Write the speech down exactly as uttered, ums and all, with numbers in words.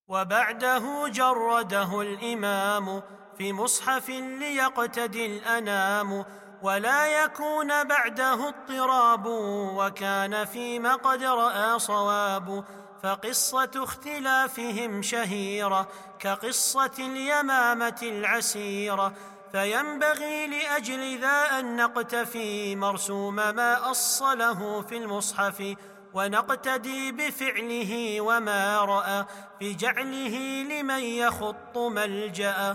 وبعده جرده الإمام في مصحف ليقتدي الأنام، ولا يكون بعده اضطراب، وكان فيما قد رأى صواب. فقصة اختلافهم شهيرة كقصة اليمامة العسيرة، فينبغي لأجل ذا أن نقتفي مرسوم ما أصله في المصحف، ونقتدي بفعله وما رأى في جعله لمن يخط ملجأ.